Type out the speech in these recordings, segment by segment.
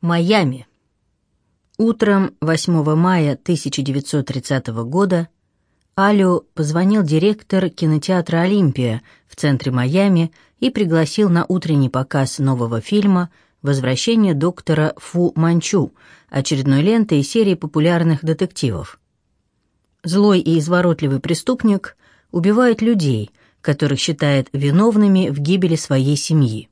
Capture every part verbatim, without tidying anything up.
Майами. Утром восьмого мая тысяча девятьсот тридцатого года Алю позвонил директор кинотеатра «Олимпия» в центре Майами и пригласил на утренний показ нового фильма «Возвращение доктора Фу Манчу», очередной ленты из серии популярных детективов. Злой и изворотливый преступник убивает людей, которых считает виновными в гибели своей семьи.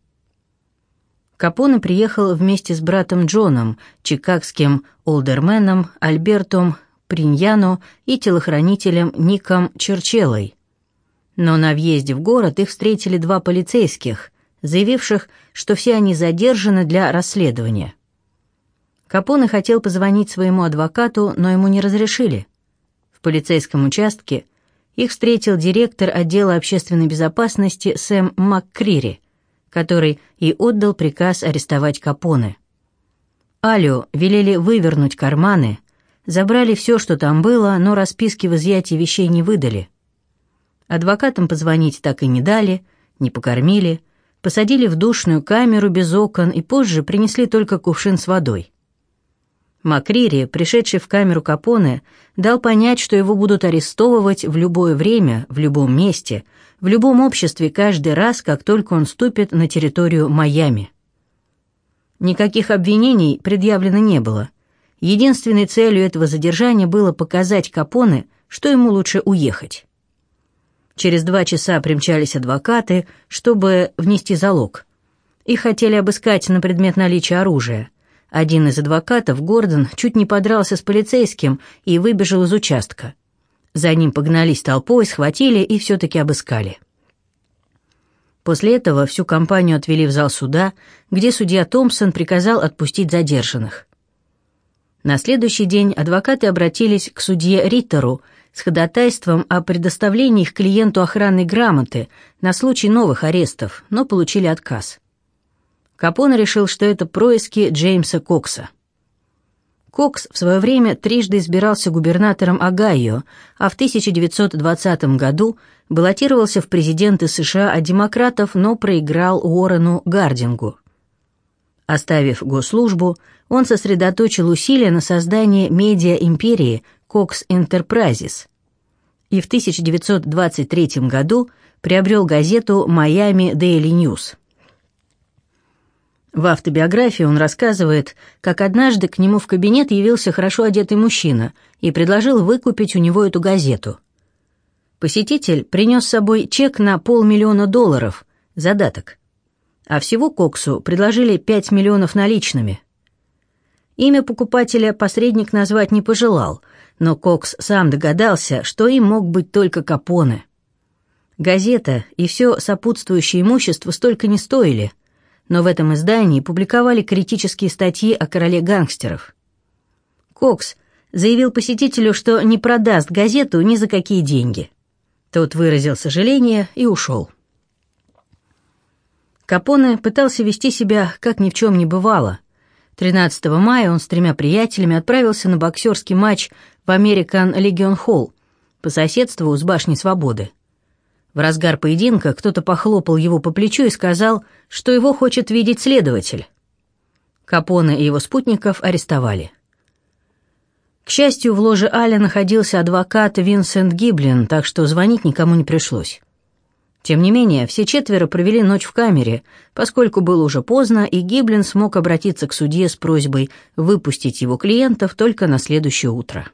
Капоне приехал вместе с братом Джоном, чикагским олдерменом Альбертом Приньяно и телохранителем Ником Черчеллой. Но на въезде в город их встретили два полицейских, заявивших, что все они задержаны для расследования. Капоне хотел позвонить своему адвокату, но ему не разрешили. В полицейском участке их встретил директор отдела общественной безопасности Сэм МакКрири, который и отдал приказ арестовать Капоне. Алю велели вывернуть карманы, забрали все, что там было, но расписки в изъятии вещей не выдали. Адвокатам позвонить так и не дали, не покормили, посадили в душную камеру без окон и позже принесли только кувшин с водой. МакКрири, пришедший в камеру Капоне, дал понять, что его будут арестовывать в любое время, в любом месте, в любом обществе каждый раз, как только он ступит на территорию Майами. Никаких обвинений предъявлено не было. Единственной целью этого задержания было показать Капоне, что ему лучше уехать. Через два часа примчались адвокаты, чтобы внести залог. Их хотели обыскать на предмет наличия оружия. Один из адвокатов, Гордон, чуть не подрался с полицейским и выбежал из участка. За ним погнались толпой, схватили и все-таки обыскали. После этого всю компанию отвели в зал суда, где судья Томпсон приказал отпустить задержанных. На следующий день адвокаты обратились к судье Риттеру с ходатайством о предоставлении их клиенту охранной грамоты на случай новых арестов, но получили отказ. Капоне решил, что это происки Джеймса Кокса. Кокс в свое время трижды избирался губернатором Огайо, а в тысяча девятьсот двадцатом году баллотировался в президенты США от демократов, но проиграл Уоррену Гардингу. Оставив госслужбу, он сосредоточил усилия на создании медиа-империи Cox Enterprises и в тысяча девятьсот двадцать третьем году приобрел газету «Miami Daily News». В автобиографии он рассказывает, как однажды к нему в кабинет явился хорошо одетый мужчина и предложил выкупить у него эту газету. Посетитель принес с собой чек на полмиллиона долларов, задаток. А всего Коксу предложили пять миллионов наличными. Имя покупателя посредник назвать не пожелал, но Кокс сам догадался, что им мог быть только Капоне. Газета и все сопутствующее имущество столько не стоили, но в этом издании публиковали критические статьи о короле гангстеров. Кокс заявил посетителю, что не продаст газету ни за какие деньги. Тот выразил сожаление и ушел. Капоне пытался вести себя, как ни в чем не бывало. тринадцатого мая он с тремя приятелями отправился на боксерский матч в American Legion Hall по соседству с Башней Свободы. В разгар поединка кто-то похлопал его по плечу и сказал, что его хочет видеть следователь. Капоне и его спутников арестовали. К счастью, в ложе Аля находился адвокат Винсент Гиблин, так что звонить никому не пришлось. Тем не менее, все четверо провели ночь в камере, поскольку было уже поздно, и Гиблин смог обратиться к судье с просьбой выпустить его клиентов только на следующее утро.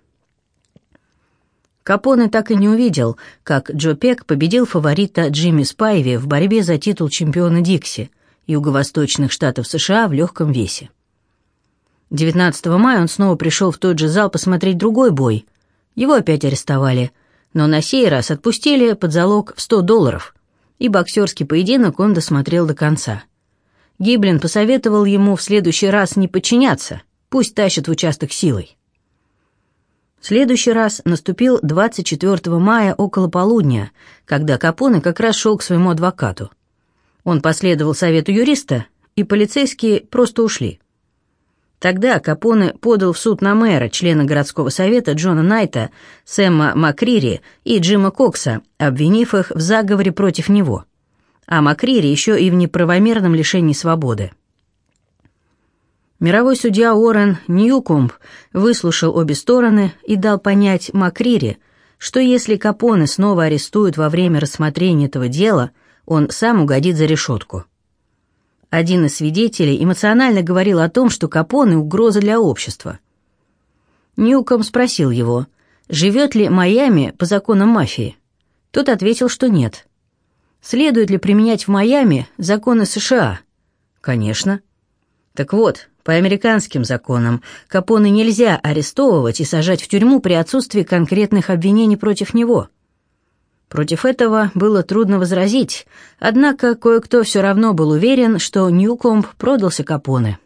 Капоне так и не увидел, как Джо Пек победил фаворита Джимми Спайви в борьбе за титул чемпиона Дикси, юго-восточных штатов США в легком весе. девятнадцатого мая он снова пришел в тот же зал посмотреть другой бой. Его опять арестовали, но на сей раз отпустили под залог в сто долларов, и боксерский поединок он досмотрел до конца. Гиблин посоветовал ему в следующий раз не подчиняться, пусть тащат в участок силой. Следующий раз наступил двадцать четвёртого мая около полудня, когда Капоне как раз шел к своему адвокату. Он последовал совету юриста, и полицейские просто ушли. Тогда Капоне подал в суд на мэра, члена городского совета Джона Найта, Сэма МакКрири и Джима Кокса, обвинив их в заговоре против него, а МакКрири еще и в неправомерном лишении свободы. Мировой судья Уоррен Ньюкомб выслушал обе стороны и дал понять Макрири, что если Капоне снова арестуют во время рассмотрения этого дела, он сам угодит за решетку. Один из свидетелей эмоционально говорил о том, что Капоне — угроза для общества. Ньюкомб спросил его, живет ли Майами по законам мафии. Тот ответил, что нет. Следует ли применять в Майами законы США? Конечно. Так вот, по американским законам Капоне нельзя арестовывать и сажать в тюрьму при отсутствии конкретных обвинений против него. Против этого было трудно возразить, однако кое-кто все равно был уверен, что Ньюкомб продался Капоне.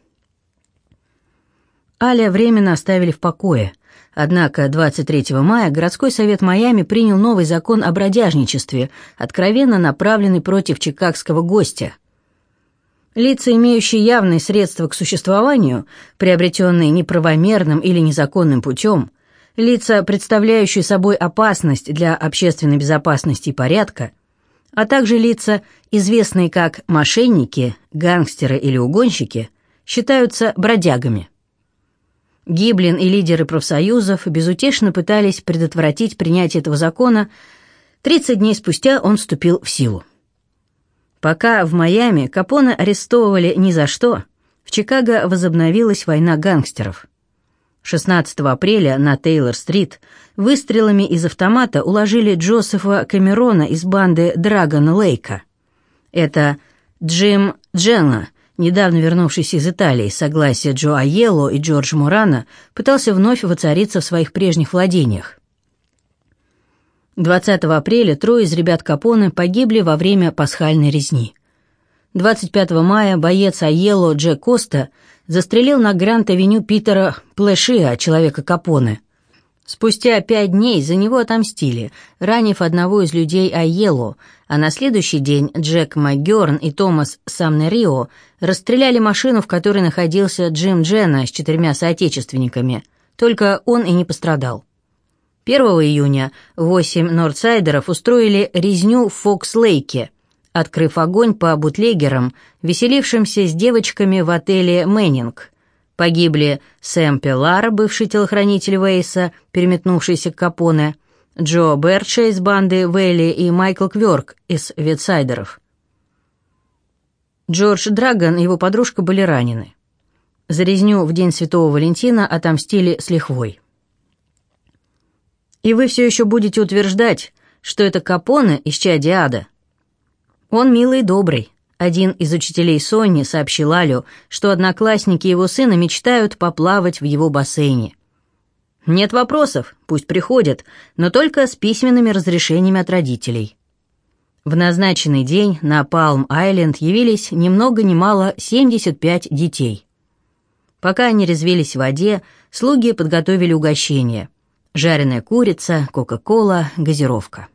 Аля временно оставили в покое, однако двадцать третьего мая городской совет Майами принял новый закон о бродяжничестве, откровенно направленный против чикагского гостя. Лица, имеющие явные средства к существованию, приобретенные неправомерным или незаконным путем, лица, представляющие собой опасность для общественной безопасности и порядка, а также лица, известные как мошенники, гангстеры или угонщики, считаются бродягами. Гиблин и лидеры профсоюзов безутешно пытались предотвратить принятие этого закона. тридцать дней спустя он вступил в силу. Пока в Майами Капоне арестовывали ни за что, в Чикаго возобновилась война гангстеров. шестнадцатого апреля на Тейлор-стрит выстрелами из автомата уложили Джозефа Камерона из банды Драгон Лейка. Это Джим Дженна, недавно вернувшийся из Италии, с согласия Джо Айелло и Джордж Мурана, пытался вновь воцариться в своих прежних владениях. двадцатого апреля трое из ребят Капоне погибли во время пасхальной резни. двадцать пятого мая боец Айелло Джек Коста застрелил на Гранд-авеню Питера Плешиа, человека Капоне. Спустя пять дней за него отомстили, ранив одного из людей Айелло, а на следующий день Джек МакГёрн и Томас Самнерио расстреляли машину, в которой находился Джим Дженна с четырьмя соотечественниками, только он и не пострадал. первого июня восемь нордсайдеров устроили резню в Фокс-Лейке, открыв огонь по бутлегерам, веселившимся с девочками в отеле «Мэннинг». Погибли Сэм Пеллар, бывший телохранитель Вейса, переметнувшийся к Капоне, Джо Берча из банды Вэлли и Майкл Кверк из Ветсайдеров. Джордж Драгон и его подружка были ранены. За резню в день Святого Валентина отомстили с лихвой. И вы все еще будете утверждать, что это Капоне из чади ада? Он милый и добрый. Один из учителей Сонни сообщил Алю, что одноклассники его сына мечтают поплавать в его бассейне. Нет вопросов, пусть приходят, но только с письменными разрешениями от родителей. В назначенный день на Палм-Айленд явились ни много ни мало семьдесят пять детей. Пока они резвились в воде, слуги подготовили угощение: жареная курица, кока-кола, газировка.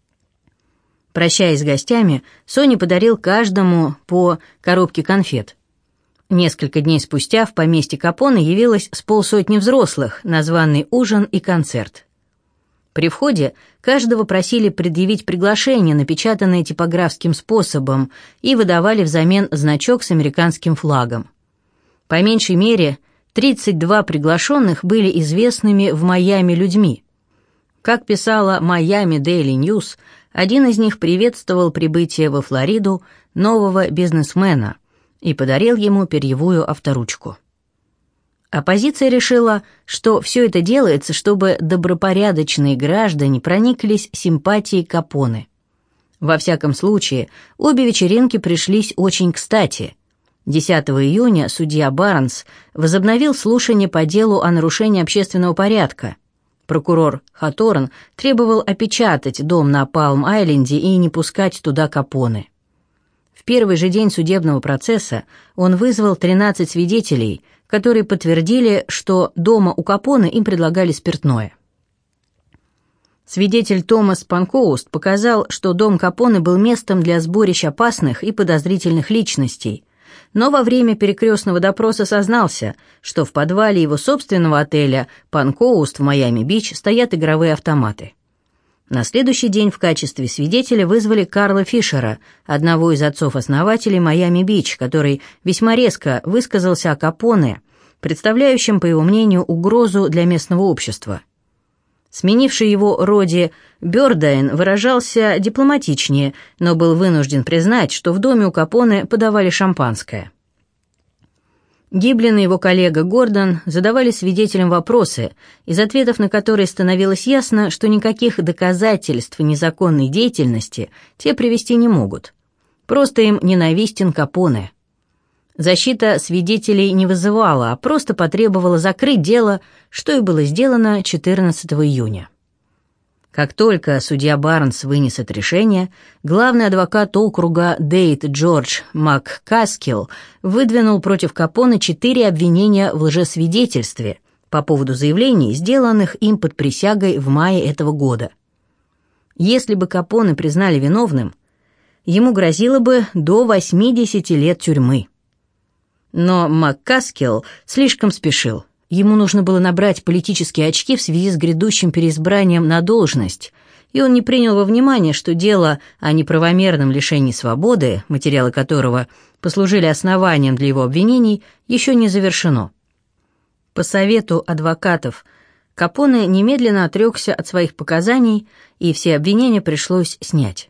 Прощаясь с гостями, Сони подарил каждому по коробке конфет. Несколько дней спустя в поместье Капоне явилось с полсотни взрослых на званый ужин и концерт. При входе каждого просили предъявить приглашение, напечатанное типографским способом, и выдавали взамен значок с американским флагом. По меньшей мере, тридцать два приглашенных были известными в Майами людьми. Как писала Miami Daily News, один из них приветствовал прибытие во Флориду нового бизнесмена и подарил ему перьевую авторучку. Оппозиция решила, что все это делается, чтобы добропорядочные граждане прониклись симпатией Капоне. Во всяком случае, обе вечеринки пришлись очень кстати. десятого июня судья Барнс возобновил слушание по делу о нарушении общественного порядка. Прокурор Хаторн требовал опечатать дом на Палм-Айленде и не пускать туда Капоне. В первый же день судебного процесса он вызвал тринадцать свидетелей, которые подтвердили, что дома у Капоне им предлагали спиртное. Свидетель Томас Панкоуст показал, что дом Капоне был местом для сборищ опасных и подозрительных личностей, но во время перекрестного допроса сознался, что в подвале его собственного отеля Панкоуст в Майами-Бич стоят игровые автоматы. На следующий день в качестве свидетеля вызвали Карла Фишера, одного из отцов-основателей Майами-Бич, который весьма резко высказался о Капоне представляющим, по его мнению, угрозу для местного общества. Сменивший его Роди Бёрдайн выражался дипломатичнее, но был вынужден признать, что в доме у Капоне подавали шампанское. Гиблин и его коллега Гордон задавали свидетелям вопросы, из ответов на которые становилось ясно, что никаких доказательств незаконной деятельности те привести не могут. Просто им ненавистен Капоне. Защита свидетелей не вызывала, а просто потребовала закрыть дело, что и было сделано четырнадцатого июня. Как только судья Барнс вынес это решение, главный адвокат округа Дейт Джордж МакКаскилл выдвинул против Капоне четыре обвинения в лжесвидетельстве по поводу заявлений, сделанных им под присягой в мае этого года. Если бы Капоне признали виновным, ему грозило бы до восьмидесяти лет тюрьмы. Но МакКаскилл слишком спешил. Ему нужно было набрать политические очки в связи с грядущим переизбранием на должность, и он не принял во внимание, что дело о неправомерном лишении свободы, материалы которого послужили основанием для его обвинений, еще не завершено. По совету адвокатов Капоне немедленно отрекся от своих показаний, и все обвинения пришлось снять.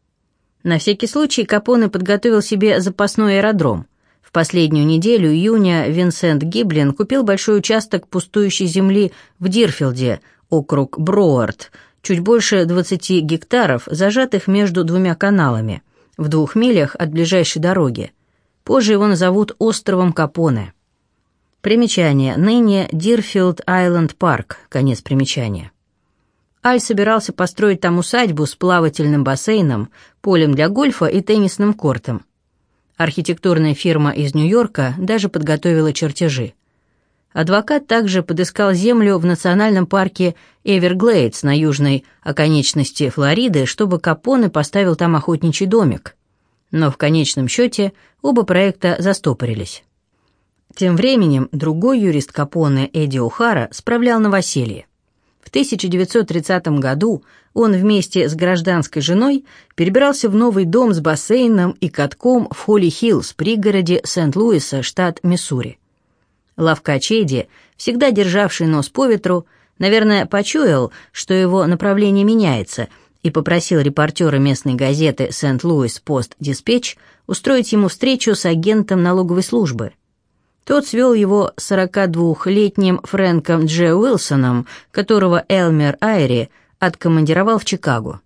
На всякий случай Капоне подготовил себе запасной аэродром. В последнюю неделю июня Винсент Гиблин купил большой участок пустующей земли в Дирфилде, округ Броуард, чуть больше двадцати гектаров, зажатых между двумя каналами, в двух милях от ближайшей дороги. Позже его назовут островом Капоне. Примечание. Ныне Дирфилд Айленд Парк. Конец примечания. Аль собирался построить там усадьбу с плавательным бассейном, полем для гольфа и теннисным кортом. Архитектурная фирма из Нью-Йорка даже подготовила чертежи. Адвокат также подыскал землю в национальном парке Эверглейдс на южной оконечности Флориды, чтобы Капоне поставил там охотничий домик. Но в конечном счете оба проекта застопорились. Тем временем другой юрист Капоне, Эдди О'Хара, справлял новоселье. В тысяча девятьсот тридцатом году он вместе с гражданской женой перебирался в новый дом с бассейном и катком в Холли-Хиллз, пригороде Сент-Луиса, штат Миссури. Лавкач Эдди, всегда державший нос по ветру, наверное, почуял, что его направление меняется, и попросил репортера местной газеты «Сент-Луис Пост-Диспетч» устроить ему встречу с агентом налоговой службы. Тот свел его с сорокадвухлетним Фрэнком Дж. Уилсоном, которого Элмер Айри откомандировал в Чикаго.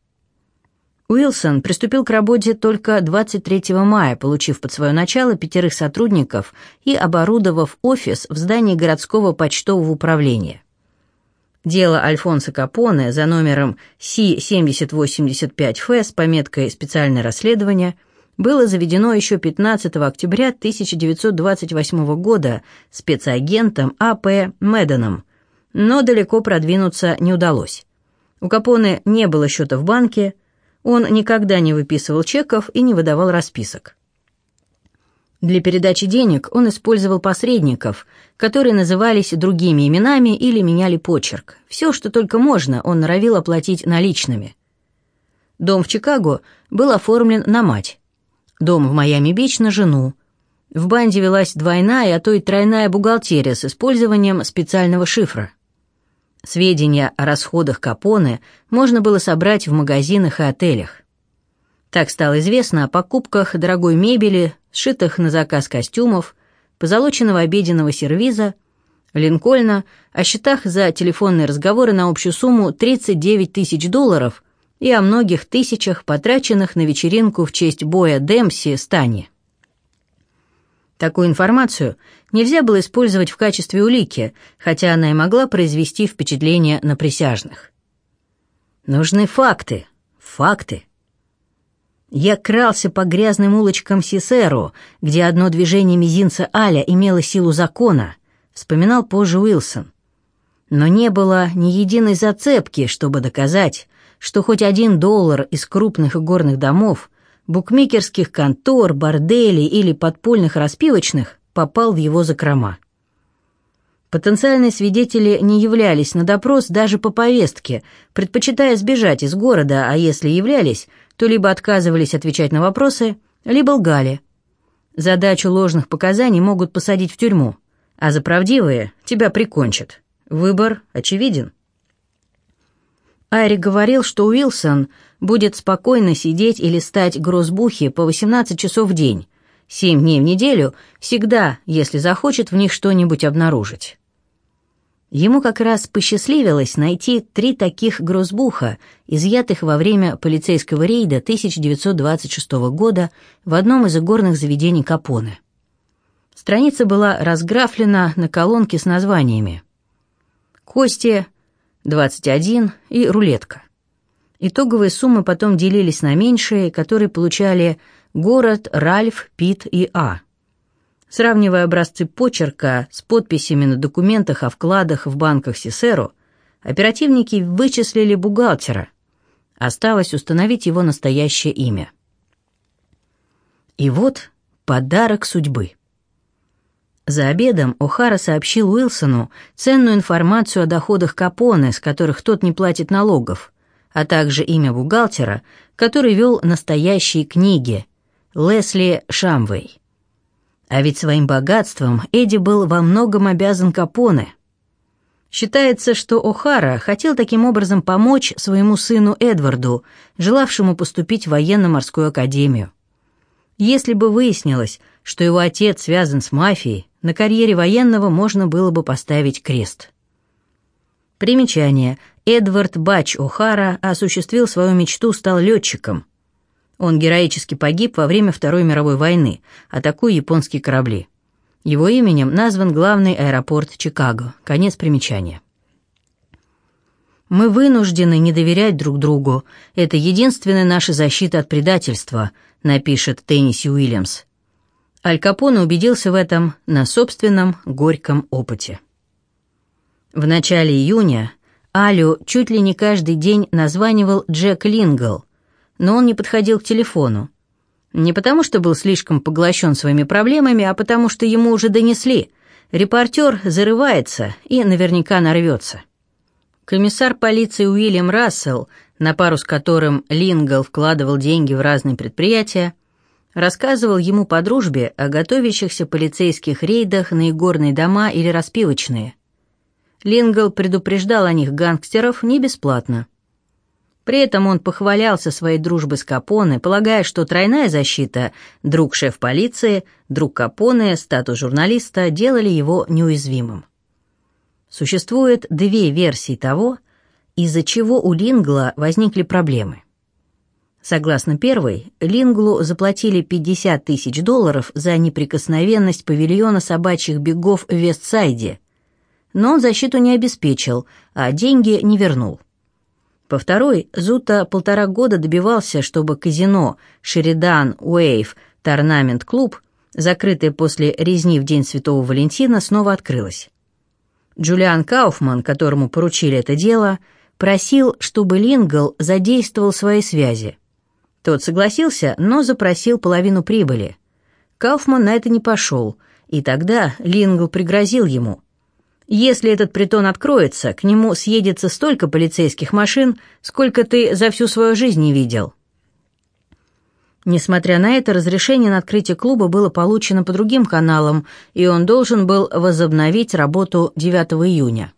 Уилсон приступил к работе только двадцать третьего мая, получив под свое начало пятерых сотрудников и оборудовав офис в здании городского почтового управления. Дело Альфонсо Капоне за номером Си семьдесят восемьдесят пять Эф с пометкой «Специальное расследование» было заведено еще пятнадцатого октября тысяча девятьсот двадцать восьмого года спецагентом А П Мэдденом, но далеко продвинуться не удалось. У Капоне не было счета в банке, он никогда не выписывал чеков и не выдавал расписок. Для передачи денег он использовал посредников, которые назывались другими именами или меняли почерк. Все, что только можно, он норовил оплатить наличными. Дом в Чикаго был оформлен на мать. Дом в Майами-Бич на жену. В банде велась двойная, а то и тройная бухгалтерия с использованием специального шифра. Сведения о расходах Капоне можно было собрать в магазинах и отелях. Так стало известно о покупках дорогой мебели, сшитых на заказ костюмов, позолоченного обеденного сервиза, Линкольна, о счетах за телефонные разговоры на общую сумму тридцать девять тысяч долларов и о многих тысячах, потраченных на вечеринку в честь боя Демпси с Тани. Такую информацию нельзя было использовать в качестве улики, хотя она и могла произвести впечатление на присяжных. Нужны факты, факты. Я крался по грязным улочкам Сисеро, где одно движение мизинца Аля имело силу закона, вспоминал позже Уилсон. Но не было ни единой зацепки, чтобы доказать, что хоть один доллар из крупных игорных домов, букмекерских контор, борделей или подпольных распивочных попал в его закрома. Потенциальные свидетели не являлись на допрос даже по повестке, предпочитая сбежать из города, а если являлись, то либо отказывались отвечать на вопросы, либо лгали. За дачу ложных показаний могут посадить в тюрьму, а за правдивые тебя прикончат. Выбор очевиден. Айри говорил, что Уилсон будет спокойно сидеть и листать грозбухи по восемнадцать часов в день, семь дней в неделю, всегда, если захочет в них что-нибудь обнаружить. Ему как раз посчастливилось найти три таких грозбуха, изъятых во время полицейского рейда тысяча девятьсот двадцать шестого года в одном из игорных заведений Капоне. Страница была разграфлена на колонке с названиями «Кости», «двадцать один» и «Рулетка». Итоговые суммы потом делились на меньшие, которые получали Город, Ральф, Пит и А. Сравнивая образцы почерка с подписями на документах о вкладах в банках Сисеро, оперативники вычислили бухгалтера. Осталось установить его настоящее имя. И вот подарок судьбы. За обедом О'Хара сообщил Уилсону ценную информацию о доходах Капоне, с которых тот не платит налогов, а также имя бухгалтера, который вел настоящие книги, Лесли Шамвей. А ведь своим богатством Эдди был во многом обязан Капоне. Считается, что О'Хара хотел таким образом помочь своему сыну Эдварду, желавшему поступить в военно-морскую академию. Если бы выяснилось, что его отец связан с мафией, на карьере военного можно было бы поставить крест. Примечание. Эдвард Батч О'Хара осуществил свою мечту, стал летчиком. Он героически погиб во время Второй мировой войны, атакуя японские корабли. Его именем назван главный аэропорт Чикаго. Конец примечания. «Мы вынуждены не доверять друг другу. Это единственная наша защита от предательства», напишет Тенниси Уильямс. Аль Капоне убедился в этом на собственном горьком опыте. В начале июня Алю чуть ли не каждый день названивал Джек Лингл, но он не подходил к телефону. Не потому, что был слишком поглощен своими проблемами, а потому, что ему уже донесли. Репортер зарывается и наверняка нарвется. Комиссар полиции Уильям Рассел, на пару с которым Лингл вкладывал деньги в разные предприятия, рассказывал ему по дружбе о готовящихся полицейских рейдах на игорные дома или распивочные. Лингл предупреждал о них гангстеров не бесплатно. При этом он похвалялся своей дружбой с Капоне, полагая, что тройная защита – друг шеф полиции, друг Капоне, статус журналиста – делали его неуязвимым. Существует две версии того, из-за чего у Лингла возникли проблемы. Согласно первой, Линглу заплатили пятьдесят тысяч долларов за неприкосновенность павильона собачьих бегов в Вестсайде, но он защиту не обеспечил, а деньги не вернул. По второй, Зута полтора года добивался, чтобы казино «Шеридан Уэйв Торнамент Клуб», закрытое после резни в день Святого Валентина, снова открылось. Джулиан Кауфман, которому поручили это дело, просил, чтобы Лингл задействовал свои связи. Тот согласился, но запросил половину прибыли. Кауфман на это не пошел, и тогда Лингл пригрозил ему: «Если этот притон откроется, к нему съедется столько полицейских машин, сколько ты за всю свою жизнь не видел». Несмотря на это, разрешение на открытие клуба было получено по другим каналам, и он должен был возобновить работу девятого июня.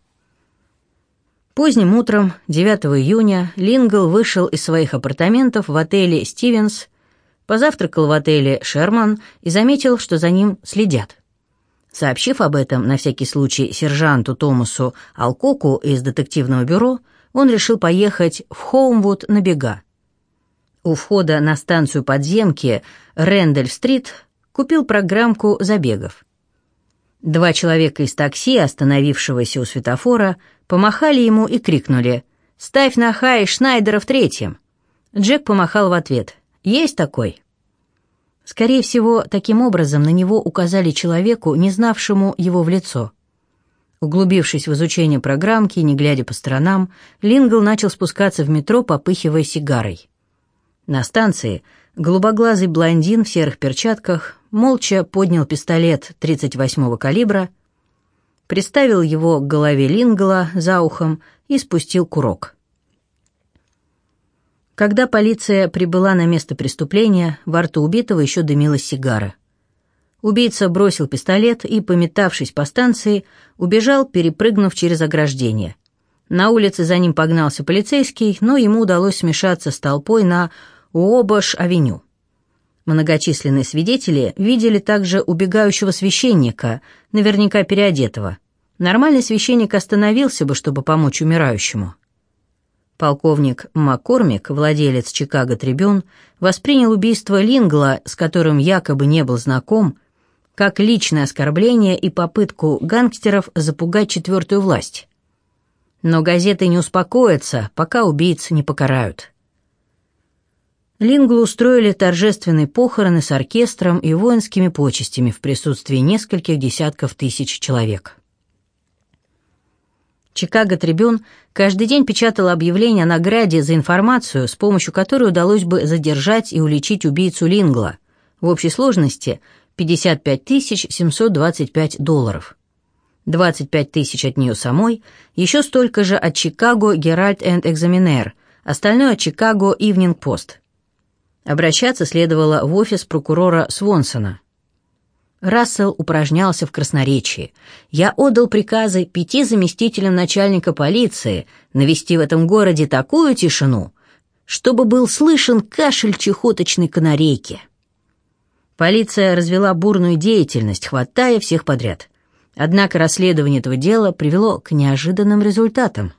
Поздним утром девятого июня Лингл вышел из своих апартаментов в отеле «Стивенс», позавтракал в отеле «Шерман» и заметил, что за ним следят. Сообщив об этом на всякий случай сержанту Томасу Алкоку из детективного бюро, он решил поехать в Хоумвуд на бега. У входа на станцию подземки Рэндольф-стрит купил программку забегов. Два человека из такси, остановившегося у светофора, помахали ему и крикнули: «Ставь на хай Шнайдера в третьем». Джек помахал в ответ: «Есть такой». Скорее всего, таким образом на него указали человеку, не знавшему его в лицо. Углубившись в изучение программки, не глядя по сторонам, Лингл начал спускаться в метро, попыхивая сигарой. На станции голубоглазый блондин в серых перчатках молча поднял пистолет тридцать восьмого калибра, приставил его к голове Лингла за ухом и спустил курок. Когда полиция прибыла на место преступления, во рту убитого еще дымилась сигара. Убийца бросил пистолет и, пометавшись по станции, убежал, перепрыгнув через ограждение. На улице за ним погнался полицейский, но ему удалось смешаться с толпой на Уобаш-авеню. Многочисленные свидетели видели также убегающего священника, наверняка переодетого. Нормальный священник остановился бы, чтобы помочь умирающему. Полковник Маккормик, владелец «Чикаго Трибюн», воспринял убийство Лингла, с которым якобы не был знаком, как личное оскорбление и попытку гангстеров запугать четвертую власть. Но газеты не успокоятся, пока убийц не покарают. Линглу устроили торжественные похороны с оркестром и воинскими почестями в присутствии нескольких десятков тысяч человек. «Чикаго Трибюн» каждый день печатала объявление о награде за информацию, с помощью которой удалось бы задержать и уличить убийцу Лингла. В общей сложности пятьдесят пять тысяч семьсот двадцать пять долларов. двадцать пять тысяч от нее самой, еще столько же от «Чикаго Геральд энд Экзаменер», остальное от «Чикаго Ивнинг Пост». Обращаться следовало в офис прокурора Свонсона. Рассел упражнялся в красноречии. «Я отдал приказы пяти заместителям начальника полиции навести в этом городе такую тишину, чтобы был слышен кашель чехоточной канарейки». Полиция развела бурную деятельность, хватая всех подряд. Однако расследование этого дела привело к неожиданным результатам.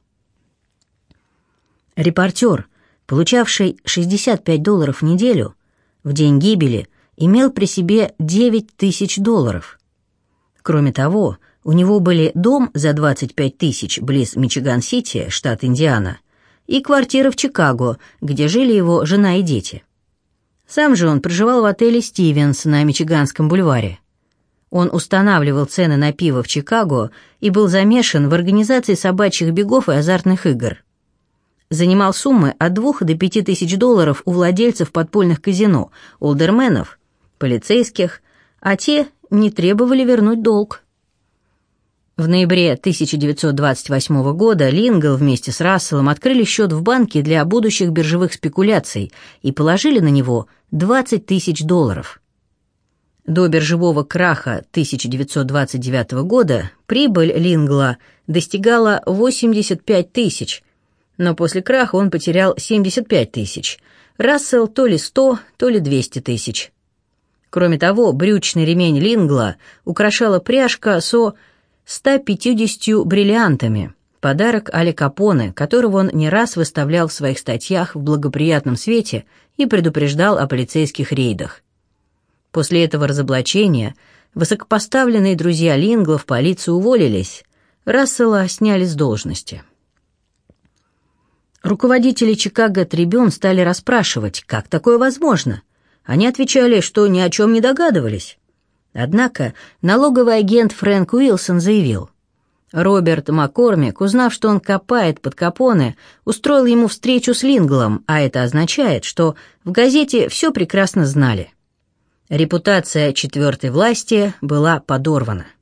Репортер, получавший шестьдесят пять долларов в неделю, в день гибели имел при себе девять тысяч долларов. Кроме того, у него были дом за двадцать пять тысяч близ Мичиган-Сити, штат Индиана, и квартира в Чикаго, где жили его жена и дети. Сам же он проживал в отеле «Стивенс» на Мичиганском бульваре. Он устанавливал цены на пиво в Чикаго и был замешан в организации собачьих бегов и азартных игр. Занимал суммы от двух до пяти тысяч долларов у владельцев подпольных казино, олдерменов, полицейских, а те не требовали вернуть долг. В ноябре тысяча девятьсот двадцать восьмого года Лингл вместе с Расселом открыли счет в банке для будущих биржевых спекуляций и положили на него двадцать тысяч долларов. До биржевого краха тысяча девятьсот двадцать девятого года прибыль Лингла достигала восемьдесят пять тысяч, но после краха он потерял семьдесят пять тысяч, Рассел то ли сто, то ли двести тысяч. Кроме того, брючный ремень Лингла украшала пряжка со ста пятьюдесятью бриллиантами, подарок Аль Капоне, которого он не раз выставлял в своих статьях в благоприятном свете и предупреждал о полицейских рейдах. После этого разоблачения высокопоставленные друзья Лингла в полицию уволились, Рассела сняли с должности. Руководители «Чикаго Трибюн» стали расспрашивать, как такое возможно. Они отвечали, что ни о чем не догадывались. Однако налоговый агент Фрэнк Уилсон заявил. Роберт Маккормик, узнав, что он копает под Капоне, устроил ему встречу с Линглом, а это означает, что в газете все прекрасно знали. Репутация четвертой власти была подорвана.